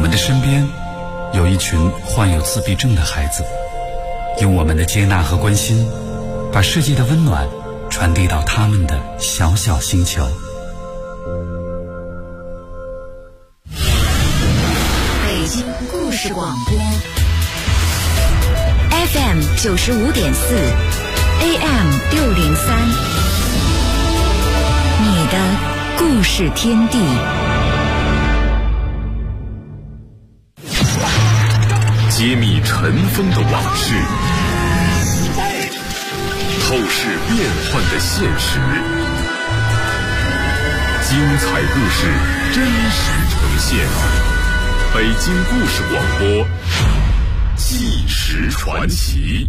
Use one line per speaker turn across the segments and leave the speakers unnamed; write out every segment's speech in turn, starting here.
们的身边有一群患有自闭症的孩子，用我们的接纳和关心，把世界的温暖传递到他们的小小星球。
北京故事广播 FM 95.4 AM 603，你的故事天地。
揭秘尘封的往事，透视变幻的现实，精彩故事真实呈现。北京故事广播，纪实传奇。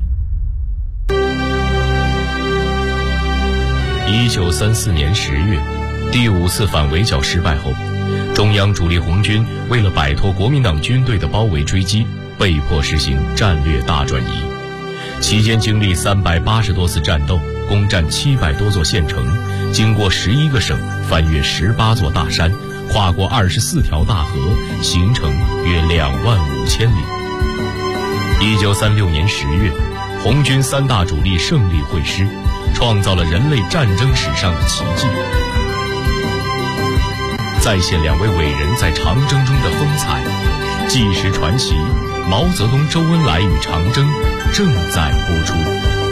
1934年10月，第5次反围剿失败后，中央主力红军为了摆脱国民党军队的包围追击，被迫实行战略大转移。期间经历380多次战斗，攻占700多座县城，经过11个省，翻越18座大山，跨过24条大河，行程约25000里。1936年10月，红军3大主力胜利会师，创造了人类战争史上的奇迹，再现2位伟人在长征中的风采。纪实传奇，毛泽东、周恩来与长征正在播出。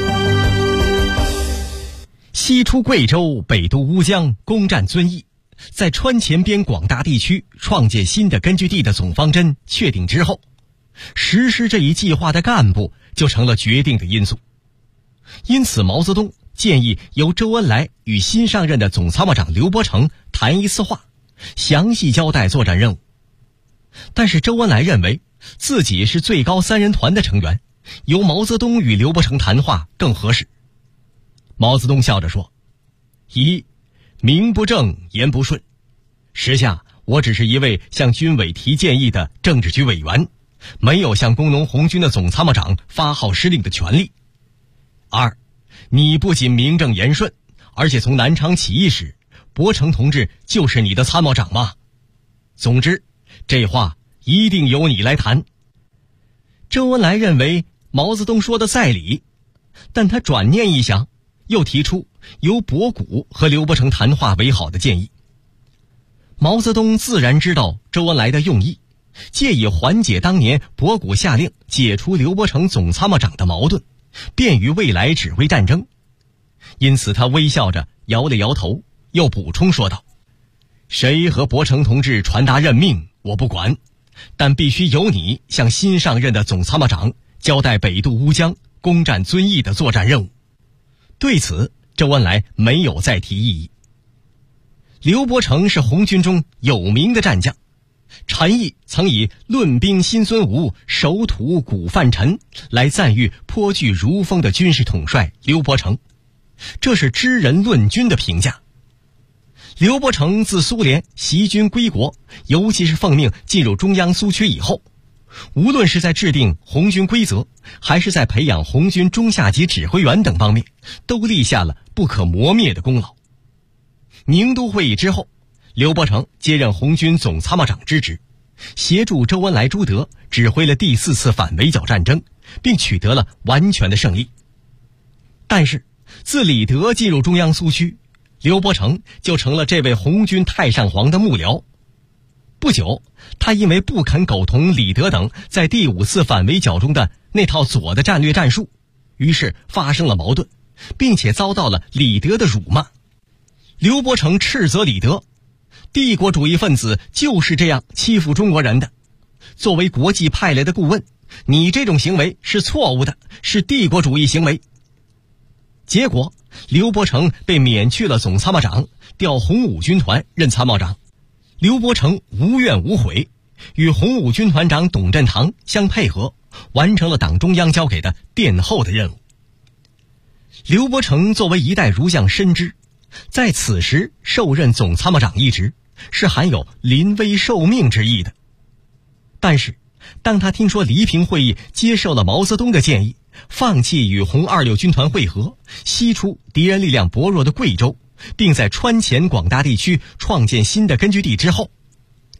西出贵州，北渡乌江，攻占遵义，在川黔边广大地区创建新的根据地的总方针确定之后，实施这一计划的干部就成了决定的因素。因此，毛泽东建议由周恩来与新上任的总参谋长刘伯承谈一次话，详细交代作战任务。但是周恩来认为自己是最高3人团的成员，由毛泽东与刘伯承谈话更合适。毛泽东笑着说：一，名不正言不顺，时下我只是一位向军委提建议的政治局委员，没有向工农红军的总参谋长发号施令的权利。二，你不仅名正言顺，而且从南昌起义时，伯承同志就是你的参谋长吗？总之，这话一定由你来谈。周恩来认为毛泽东说的在理，但他转念一想，又提出由博古和刘伯承谈话为好的建议。毛泽东自然知道周恩来的用意，借以缓解当年博古下令解除刘伯承总参谋长的矛盾，便于未来指挥战争。因此他微笑着摇了摇头，又补充说道：谁和伯承同志传达任命我不管，但必须由你向新上任的总参谋长交代北渡乌江、攻占遵义的作战任务。对此，周恩来没有再提异议。刘伯承是红军中有名的战将，陈毅曾以论兵新孙吴，守土古范陈来赞誉颇具儒风的军事统帅刘伯承，这是知人论军的评价。刘伯承自苏联袭军归国，尤其是奉命进入中央苏区以后，无论是在制定红军规则，还是在培养红军中下级指挥员等方面，都立下了不可磨灭的功劳。宁都会议之后，刘伯承接任红军总参谋长之职，协助周恩来、朱德指挥了第4次反围剿战争，并取得了完全的胜利。但是自李德进入中央苏区，刘伯承就成了这位红军太上皇的幕僚。不久，他因为不肯苟同李德等在第5次反围剿中的那套左的战略战术，于是发生了矛盾，并且遭到了李德的辱骂。刘伯承斥责李德，帝国主义分子就是这样欺负中国人的，作为国际派来的顾问，你这种行为是错误的，是帝国主义行为。结果刘伯承被免去了总参谋长，调红五军团任参谋长。刘伯承无怨无悔，与红五军团长董振堂相配合，完成了党中央交给的殿后的任务。刘伯承作为一代儒将深知，在此时受任总参谋长一职是含有临危受命之意的。但是当他听说黎平会议接受了毛泽东的建议，放弃与红26军团会合，西出敌人力量薄弱的贵州，并在川黔广大地区创建新的根据地之后，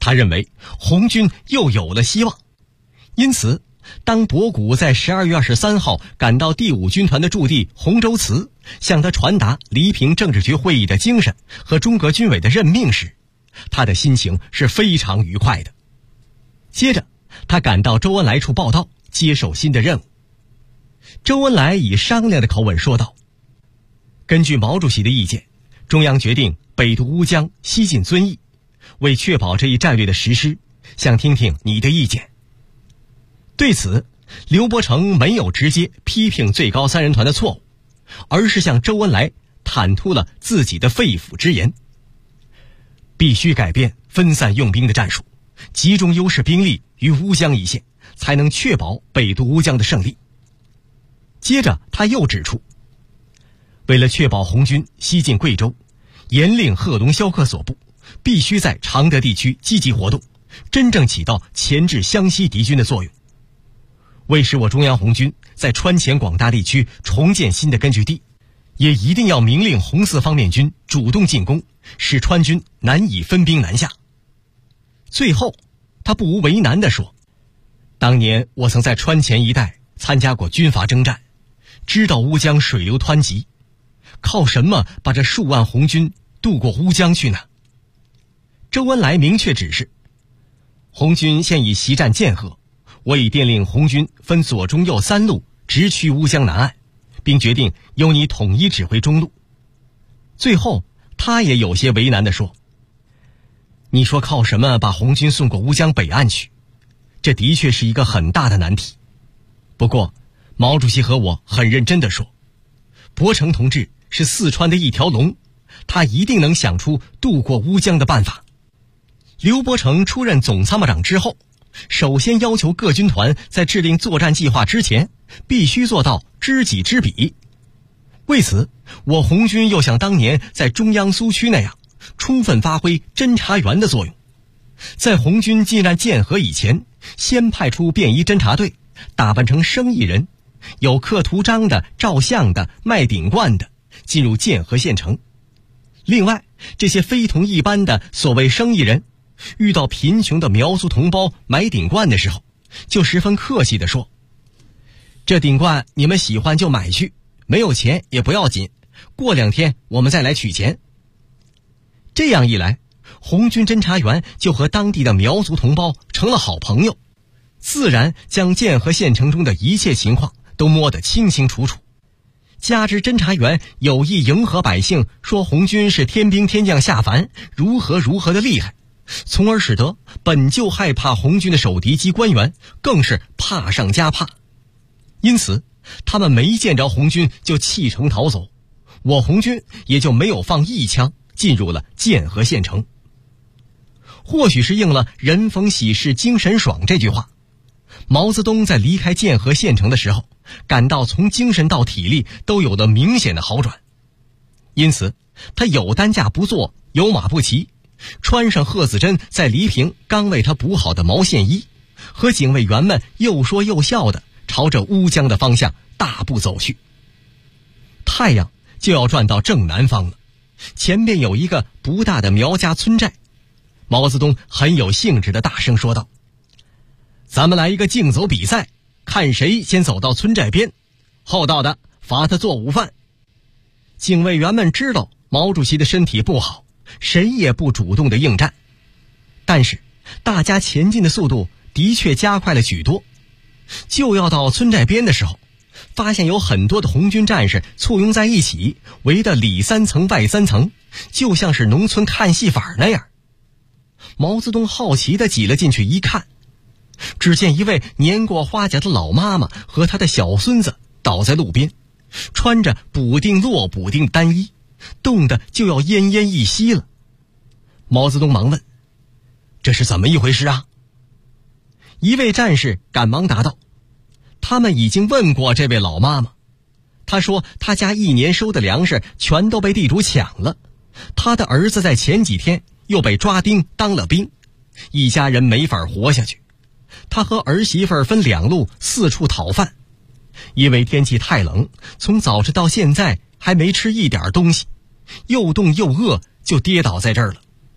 他认为红军又有了希望。因此当博古在12月23号赶到第5军团的驻地洪州祠，向他传达黎平政治局会议的精神和中革军委的任命时，他的心情是非常愉快的。接着他赶到周恩来处报到，接受新的任务。周恩来以商量的口吻说道：根据毛主席的意见，中央决定北渡乌江，西进遵义，为确保这一战略的实施，想听听你的意见。对此，刘伯承没有直接批评最高3人团的错误，而是向周恩来坦吐了自己的肺腑之言：必须改变分散用兵的战术，集中优势兵力于乌江一线，才能确保北渡乌江的胜利。接着他又指出，为了确保红军西进贵州，严令贺龙、萧克所部必须在常德地区积极活动，真正起到钳制湘西敌军的作用。为使我中央红军在川黔广大地区重建新的根据地，也一定要明令红四方面军主动进攻，使川军难以分兵南下。最后他不无为难地说，当年我曾在川黔一带参加过军阀征战，知道乌江水流湍急，靠什么把这数万红军渡过乌江去呢？周恩来明确指示，红军现已袭占建河，我已电令红军分左中右3路直驱乌江南岸，并决定由你统一指挥中路。最后他也有些为难地说，你说靠什么把红军送过乌江北岸去？这的确是一个很大的难题。不过毛主席和我很认真地说，伯承同志是四川的一条龙，他一定能想出渡过乌江的办法。刘伯承出任总参谋长之后，首先要求各军团在制定作战计划之前，必须做到知己知彼。为此，我红军又像当年在中央苏区那样，充分发挥侦察员的作用。在红军进占建河以前，先派出便衣侦察队，打扮成生意人，有刻图章的、照相的、卖顶罐的，进入建河县城。另外，这些非同一般的所谓生意人，遇到贫穷的苗族同胞买顶罐的时候，就十分客气地说，这顶罐你们喜欢就买去，没有钱也不要紧，过2天我们再来取钱。这样一来，红军侦察员就和当地的苗族同胞成了好朋友，自然将建河县城中的一切情况都摸得清清楚楚。加之侦察员有意迎合百姓，说红军是天兵天将下凡，如何的厉害，从而使得本就害怕红军的守敌机官员更是怕上加怕。因此他们没见着红军就弃城逃走，我红军也就没有放一枪进入了建河县城。或许是应了人逢喜事精神爽这句话，毛泽东在离开建河县城的时候，感到从精神到体力都有了明显的好转。因此他有担架不坐，有马不骑，穿上贺子珍在黎平刚为他补好的毛线衣，和警卫员们又说又笑的朝着乌江的方向大步走去。太阳就要转到正南方了，前边有一个不大的苗家村寨。毛泽东很有兴致地大声说道，咱们来一个竞走比赛，看谁先走到村寨边，后到的罚他做午饭。警卫员们知道毛主席的身体不好，谁也不主动地应战，但是大家前进的速度的确加快了许多。就要到村寨边的时候，发现有很多的红军战士簇拥在一起，围得里3层外3层，就像是农村看戏法那样。毛泽东好奇地挤了进去一看，只见一位年过花甲的老妈妈和她的小孙子倒在路边，穿着补丁落补丁单衣，冻得就要奄奄一息了。毛泽东忙问，这是怎么一回事啊？一位战士赶忙答道，他们已经问过这位老妈妈，她说她家1年收的粮食全都被地主抢了，她的儿子在前几天又被抓丁当了兵，一家人没法活下去。他和儿媳妇分2路四处讨饭，因为天气太冷，从早晨到现在还没吃一点东西，又冻又饿，就跌倒在这儿了。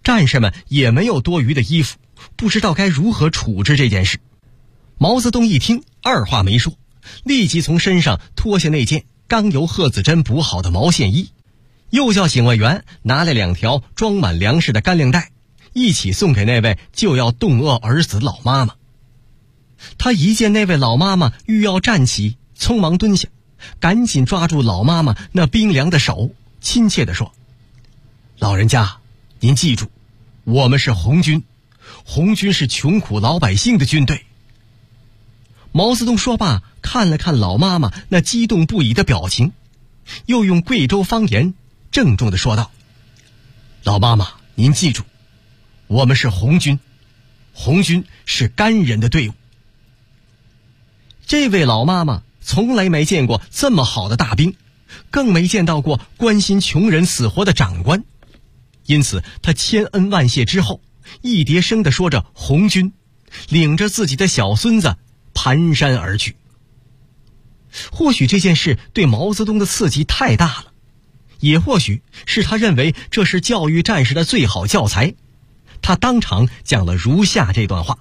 战士们也没有多余的衣服，不知道该如何处置这件事。毛泽东一听，二话没说，立即从身上脱下那件刚由贺子珍补好的毛线衣，又叫警卫员拿来2条装满粮食的干粮袋，一起送给那位就要冻饿而死的老妈妈。他一见那位老妈妈欲要站起，匆忙蹲下，赶紧抓住老妈妈那冰凉的手，亲切地说：“老人家，您记住，我们是红军，红军是穷苦老百姓的军队。”毛泽东说罢，看了看老妈妈那激动不已的表情，又用贵州方言郑重地说道：“老妈妈，您记住，我们是红军，红军是干人的队伍。”这位老妈妈从来没见过这么好的大兵，更没见到过关心穷人死活的长官，因此她千恩万谢之后，一叠声地说着红军，领着自己的小孙子蹒跚而去。或许这件事对毛泽东的刺激太大了，也或许是他认为这是教育战士的最好教材，他当场讲了如下这段话：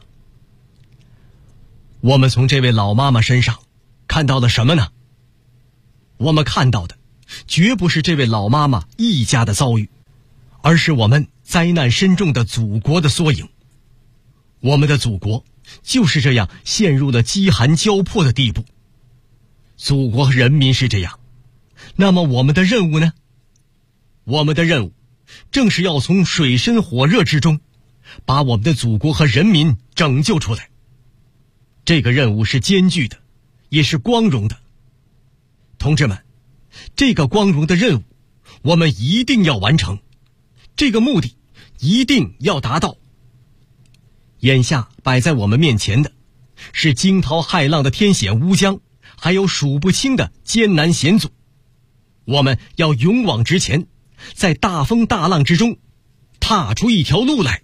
我们从这位老妈妈身上看到了什么呢？我们看到的绝不是这位老妈妈一家的遭遇，而是我们灾难深重的祖国的缩影。我们的祖国就是这样陷入了饥寒交迫的地步。祖国和人民是这样，那么我们的任务呢？我们的任务正是要从水深火热之中把我们的祖国和人民拯救出来。这个任务是艰巨的，也是光荣的。同志们，这个光荣的任务我们一定要完成，这个目的一定要达到。眼下摆在我们面前的是惊涛骇浪的天险乌江，还有数不清的艰难险阻。我们要勇往直前，在大风大浪之中踏出一条路来。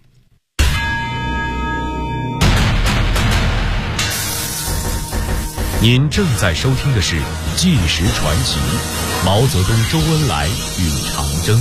您正在收听的是《纪实传奇》，毛泽东、周恩来与长征。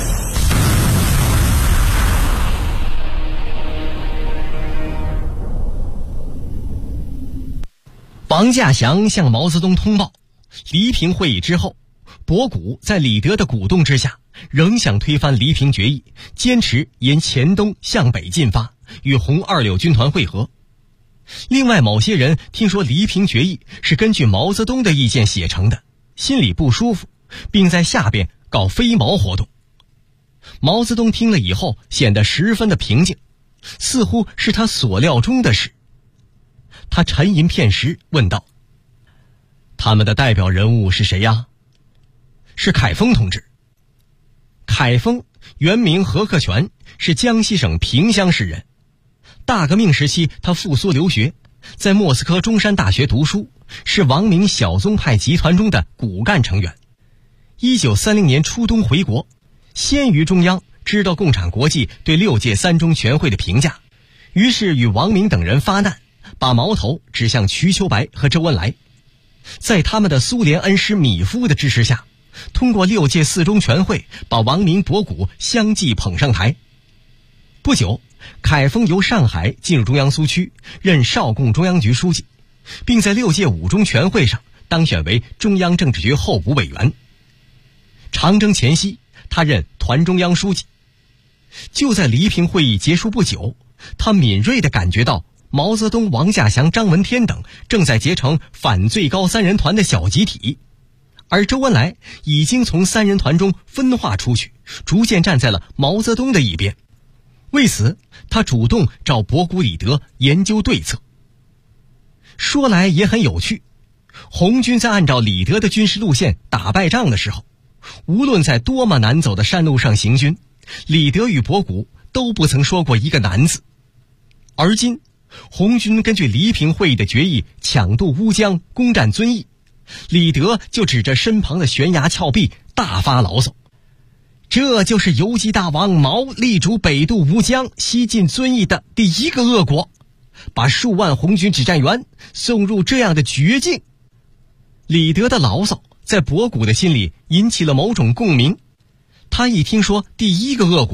王稼祥向毛泽东通报，黎平会议之后，博古在李德的鼓动之下，仍想推翻黎平决议，坚持沿黔东向北进发，与红26军团会合。另外某些人听说黎平决议是根据毛泽东的意见写成的，心里不舒服，并在下边搞飞毛活动。毛泽东听了以后显得十分的平静，似乎是他所料中的事。他沉吟片时问道：“他们的代表人物是谁呀？”“是凯丰同志。”凯丰原名何克全，是江西省萍乡市人。大革命时期他赴苏留学，在莫斯科中山大学读书，是王明小宗派集团中的骨干成员。1930年初冬回国，先于中央知道共产国际对6届3中全会的评价，于是与王明等人发难，把矛头指向瞿秋白和周恩来。在他们的苏联恩师米夫的支持下，通过6届4中全会把王明、博古相继捧上台。不久，凯丰由上海进入中央苏区，任少共中央局书记，并在6届5中全会上当选为中央政治局候补委员。长征前夕，他任团中央书记。就在黎平会议结束不久，他敏锐地感觉到毛泽东、王稼祥、张闻天等正在结成反最高3人团的小集体，而周恩来已经从3人团中分化出去，逐渐站在了毛泽东的一边。为此，他主动找博古、李德研究对策。说来也很有趣，红军在按照李德的军事路线打败仗的时候，无论在多么难走的山路上行军，李德与博古都不曾说过一个难字。而今红军根据黎平会议的决议抢渡乌江，攻占遵义，李德就指着身旁的悬崖峭壁大发牢骚：这就是游击大王毛力主北渡乌江、西进遵义的第一个恶果，把数万红军指战员送入这样的绝境。李德的牢骚在博古的心里引起了某种共鸣，他一听说第一个恶果，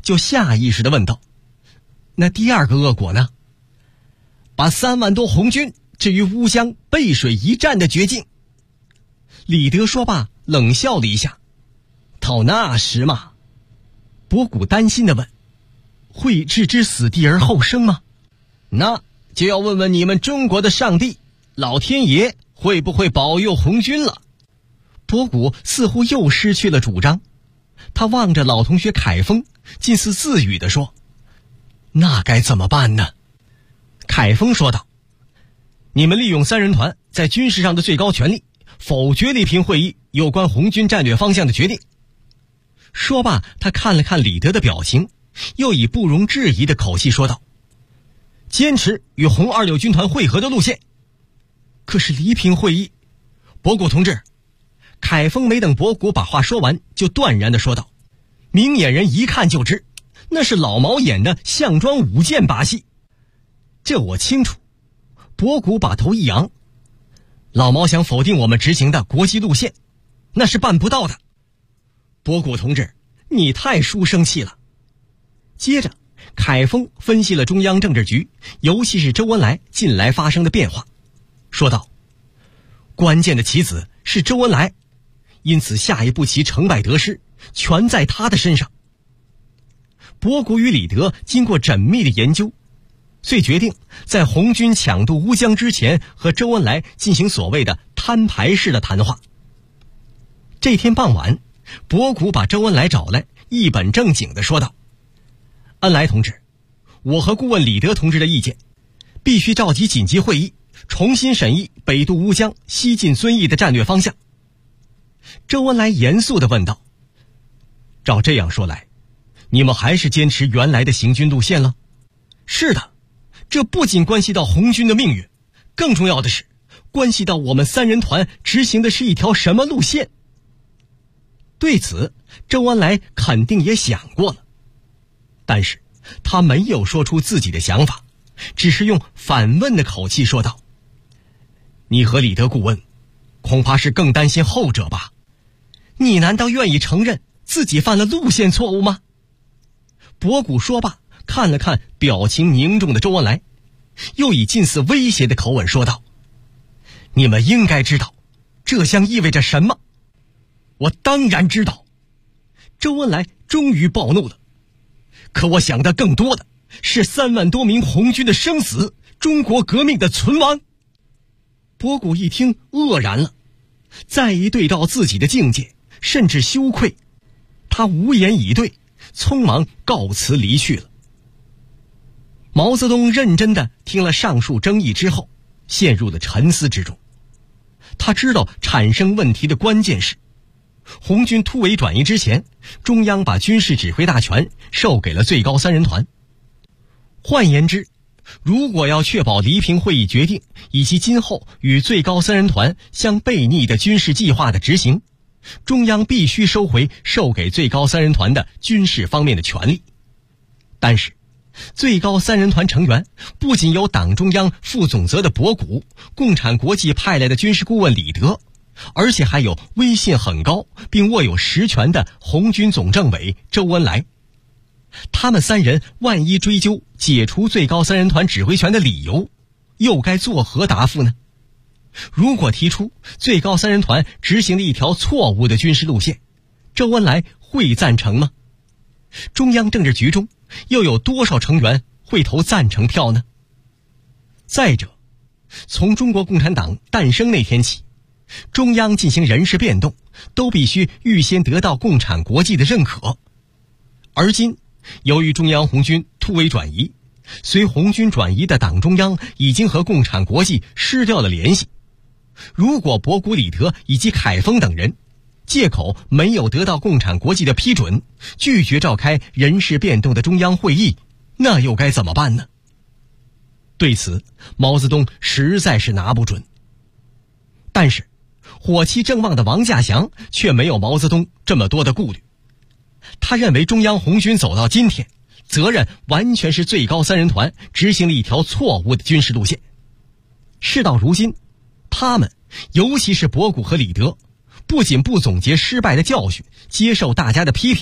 就下意识地问道：“那第二个恶果呢？”把3万多红军置于乌江背水一战的绝境。李德说罢，冷笑了一下：“到那时嘛。”博古担心地问：“会置之死地而后生吗？”那就要问问你们中国的上帝，老天爷会不会保佑红军了？博古似乎又失去了主张，他望着老同学凯峰，近似自语地说：“那该怎么办呢？”凯峰说道：“你们利用三人团在军事上的最高权力，否决礼平会议有关红军战略方向的决定。”说罢，他看了看李德的表情，又以不容置疑的口气说道：“坚持与红26军团会合的路线。”可是礼平会议，博古同志，凯峰没等博古把话说完，就断然地说道：“明眼人一看就知，那是老毛演的项庄舞剑把戏。这我清楚。”博古把头一扬：“老毛想否定我们执行的国际路线，那是办不到的。”博古同志，你太书生气了。接着，凯峰分析了中央政治局，尤其是周恩来近来发生的变化，说道：“关键的棋子是周恩来，因此下一步棋成败得失全在他的身上。”博古与李德经过缜密的研究，遂决定在红军抢渡乌江之前和周恩来进行所谓的摊牌式的谈话。这天傍晚，博古把周恩来找来，一本正经地说道：“恩来同志，我和顾问李德同志的意见，必须召集紧急会议，重新审议北渡乌江、西进遵义的战略方向。”周恩来严肃地问道：“照这样说来，你们还是坚持原来的行军路线了？”“是的，这不仅关系到红军的命运，更重要的是关系到我们三人团执行的是一条什么路线。”对此，周恩来肯定也想过了，但是他没有说出自己的想法，只是用反问的口气说道：“你和李德顾问恐怕是更担心后者吧？你难道愿意承认自己犯了路线错误吗？”博古说罢，看了看表情凝重的周恩来，又以近似威胁的口吻说道：“你们应该知道这将意味着什么。”“我当然知道。”周恩来终于暴怒了。“可我想的更多的是3万多名红军的生死，中国革命的存亡。”博古一听愕然了，再一对照自己的境界，甚至羞愧，他无言以对，匆忙告辞离去了。毛泽东认真地听了上述争议之后，陷入了沉思之中。他知道产生问题的关键是，红军突围转移之前，中央把军事指挥大权授给了最高三人团。换言之，如果要确保礼平会议决定以及今后与最高三人团相背逆的军事计划的执行，中央必须收回授给最高三人团的军事方面的权利。但是最高三人团成员不仅有党中央副总责的博古，共产国际派来的军事顾问李德，而且还有威信很高并握有实权的红军总政委周恩来。他们三人万一追究解除最高三人团指挥权的理由，又该作何答复呢？如果提出最高三人团执行了一条错误的军事路线，周恩来会赞成吗？中央政治局中又有多少成员会投赞成票呢？再者，从中国共产党诞生那天起，中央进行人事变动都必须预先得到共产国际的认可。而今由于中央红军突围转移，随红军转移的党中央已经和共产国际失掉了联系。如果博古、李德以及凯峰等人借口没有得到共产国际的批准，拒绝召开人事变动的中央会议，那又该怎么办呢？对此，毛泽东实在是拿不准。但是火气正旺的王稼祥却没有毛泽东这么多的顾虑。他认为中央红军走到今天，责任完全是最高三人团执行了一条错误的军事路线。事到如今，他们尤其是博古和李德，不仅不总结失败的教训，接受大家的批评，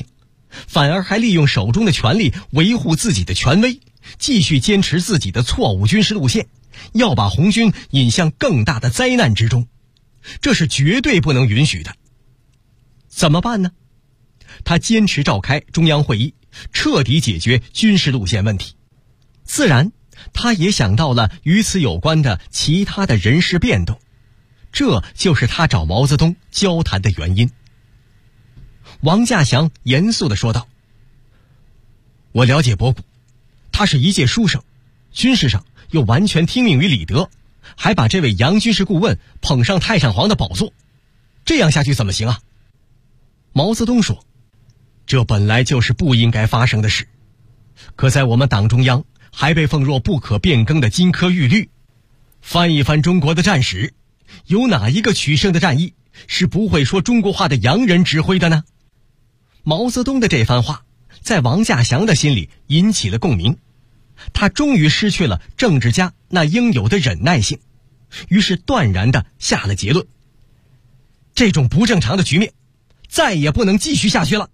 反而还利用手中的权力维护自己的权威，继续坚持自己的错误军事路线，要把红军引向更大的灾难之中，这是绝对不能允许的。怎么办呢？他坚持召开中央会议，彻底解决军事路线问题。自然，他也想到了与此有关的其他的人事变动，这就是他找毛泽东交谈的原因。王稼祥严肃地说道：我了解博古，他是一介书生，军事上又完全听命于李德，还把这位杨军事顾问捧上太上皇的宝座，这样下去怎么行啊？毛泽东说：这本来就是不应该发生的事，可在我们党中央还被奉若不可变更的金科玉律。翻一翻中国的战史，有哪一个取胜的战役是不会说中国话的洋人指挥的呢？毛泽东的这番话在王稼祥的心里引起了共鸣，他终于失去了政治家那应有的忍耐性，于是断然地下了结论：这种不正常的局面再也不能继续下去了。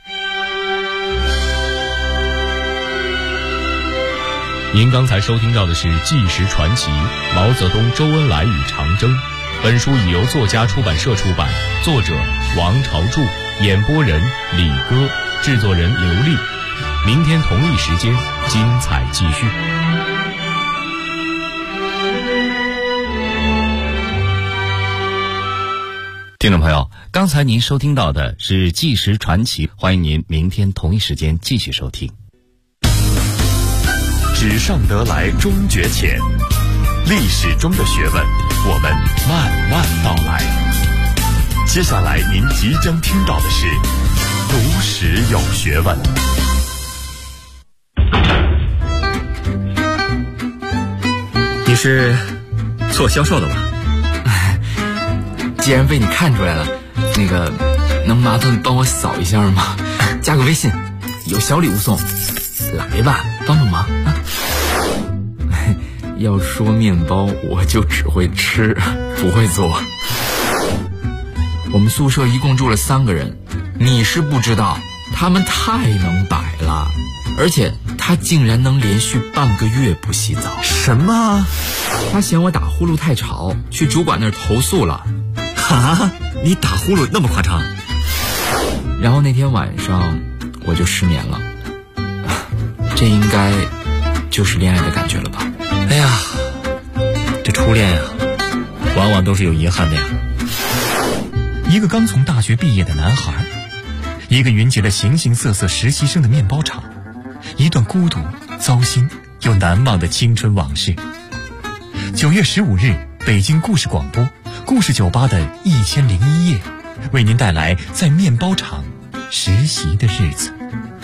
您刚才收听到的是《纪实传奇：毛泽东、周恩来与长征》。本书已由作家出版社出版，作者王朝柱，演播人李戈，制作人刘丽。明天同一时间，精彩继续。
听众朋友，刚才您收听到的是《纪实传奇》，欢迎您明天同一时间继续收听。
纸上得来终觉浅，历史中的学问，我们慢慢道来。接下来您即将听到的是读史有学问。
你是做销售的吧？
既然被你看出来了，能麻烦帮我扫一下吗？加个微信，有小礼物送，来吧，帮帮忙啊！要说面包，我就只会吃，不会做。我们宿舍一共住了3个人，你是不知道，他们太能摆了，而且他竟然能连续半个月不洗澡。
什么？
他嫌我打呼噜太吵，去主管那儿投诉了。
啊，你打呼噜那么夸张？
然后那天晚上我就失眠了，这应该就是恋爱的感觉了吧？
哎呀，这初恋啊，往往都是有遗憾的呀。一个刚从大学毕业的男孩，一个云集了形形色色实习生的面包厂，一段孤独、糟心又难忘的青春往事。9月15日，北京故事广播故事酒吧的1001夜，为您带来在面包厂实习的日子。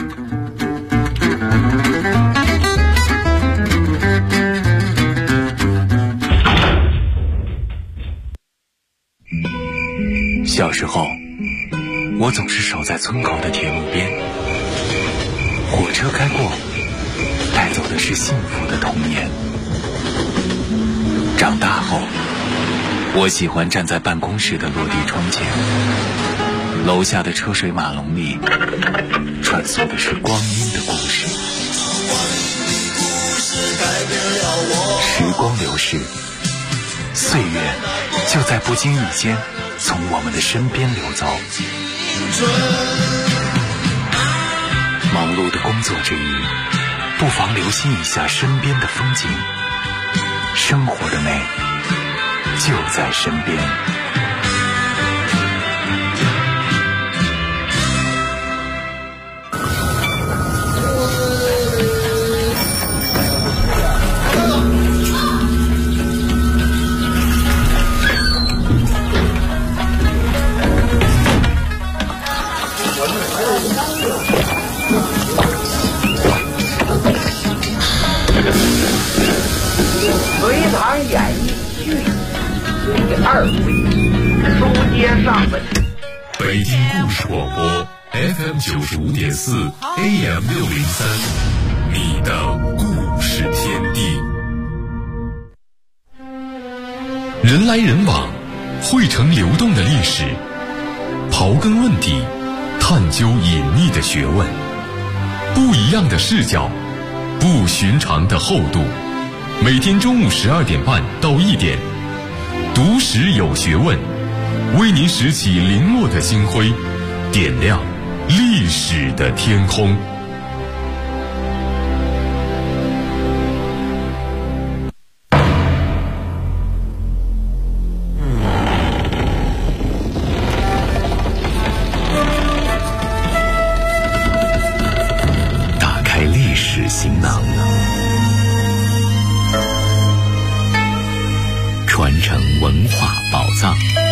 小时候，我总是守在村口的铁路边，火车开过，带走的是幸福的童年。长大后，我喜欢站在办公室的落地窗前，楼下的车水马龙里穿梭的是光阴的故事。时光流逝，岁月就在不经意间从我们的身边流走。忙碌的工作之余，不妨留心一下身边的风景，生活的美就在身边。
隋唐演义续第2回，书接上文。
北京故事广播 FM 95.4 AM 603，你的故事天地。人来人往，汇成流动的历史。刨根问底， 探究隐秘的学问，不一样的视角，不寻常的厚度。每天中午12点半到1点，读史有学问，为您拾起零落的星辉，点亮历史的天空。
打开历史行囊，传承文化宝藏。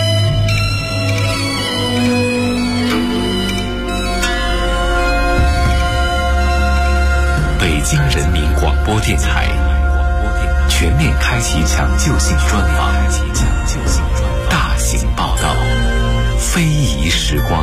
北京人民广播电台全面开启抢救性专访，大型报道，非遗时光。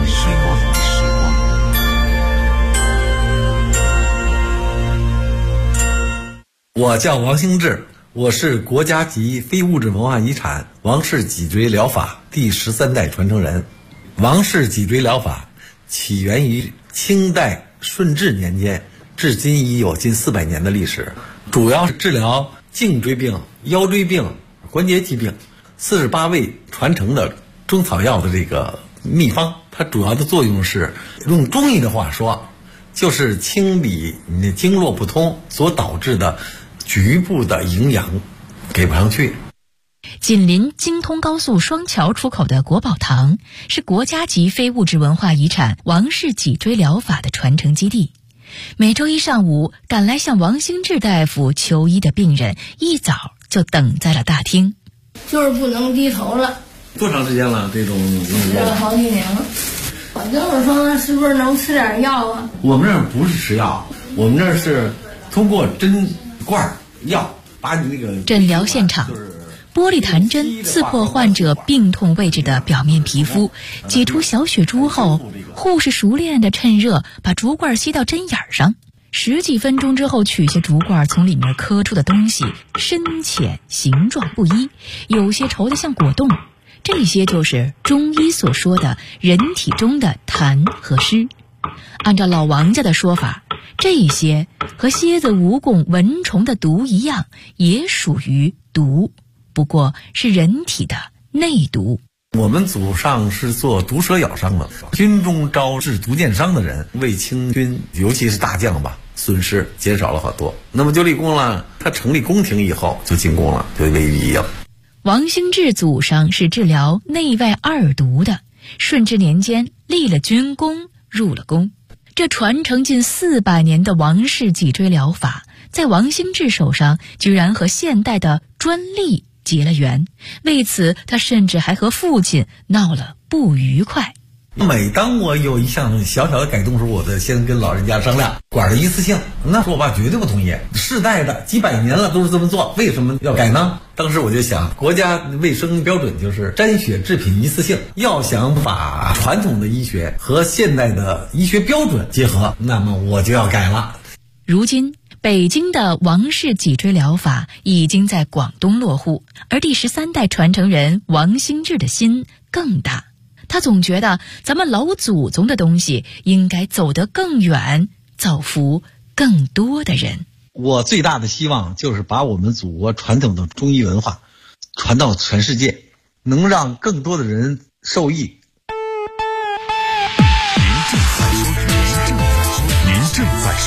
我叫王兴志，我是国家级非物质文化遗产王氏脊椎疗法第13代传承人。王氏脊椎疗法起源于清代顺治年间，至今已有近400年的历史，主要是治疗颈椎病、腰椎病、关节疾病，48味传承的中草药的这个秘方。它主要的作用是，用中医的话说，就是清理你的经络不通所导致的局部的营养给不上去。
紧邻京通高速双桥出口的国宝堂是国家级非物质文化遗产王氏脊椎疗法的传承基地。每周一上午，赶来向王兴志大夫求医的病人一早就等在了大厅。
就是不能低头了。
多长时间了？这种
吃了好几年了。我就是说，是不是能吃点药啊？
我们这儿不是吃药，我们这儿是通过针管药把你那个
诊疗现场。玻璃弹针刺破患者病痛位置的表面皮肤，挤出小血珠后，护士熟练地趁热把竹罐吸到针眼上，10几分钟之后取下竹罐，从里面磕出的东西深浅形状不一，有些稠得像果冻，这些就是中医所说的人体中的痰和湿。按照老王家的说法，这些和蝎子、蜈蚣、蚊虫的毒一样，也属于毒，不过是人体的内毒。
我们祖上是做毒蛇咬伤的，军中招致毒箭伤的人，为清军尤其是大将吧，损失减少了很多。那么就立功了，他成立宫廷以后就进宫了，就为御医了。
王兴志祖上是治疗内外2毒的，顺治年间立了军功，入了宫。这传承近400年的王氏脊椎疗法，在王兴志手上居然和现代的专利结了缘，为此他甚至还和父亲闹了不愉快。
每当我有一项小小的改动时，我得先跟老人家商量，管的一次性。那时候我爸绝对不同意，世代的几百年了都是这么做，为什么要改呢？当时我就想，国家卫生标准就是沾血制品一次性，要想把传统的医学和现代的医学标准结合，那么我就要改了。
如今北京的王氏脊椎疗法已经在广东落户，而第13代传承人王兴志的心更大。他总觉得咱们老祖宗的东西应该走得更远，造福更多的人。
我最大的希望就是把我们祖国传统的中医文化传到全世界，能让更多的人受益。
您正在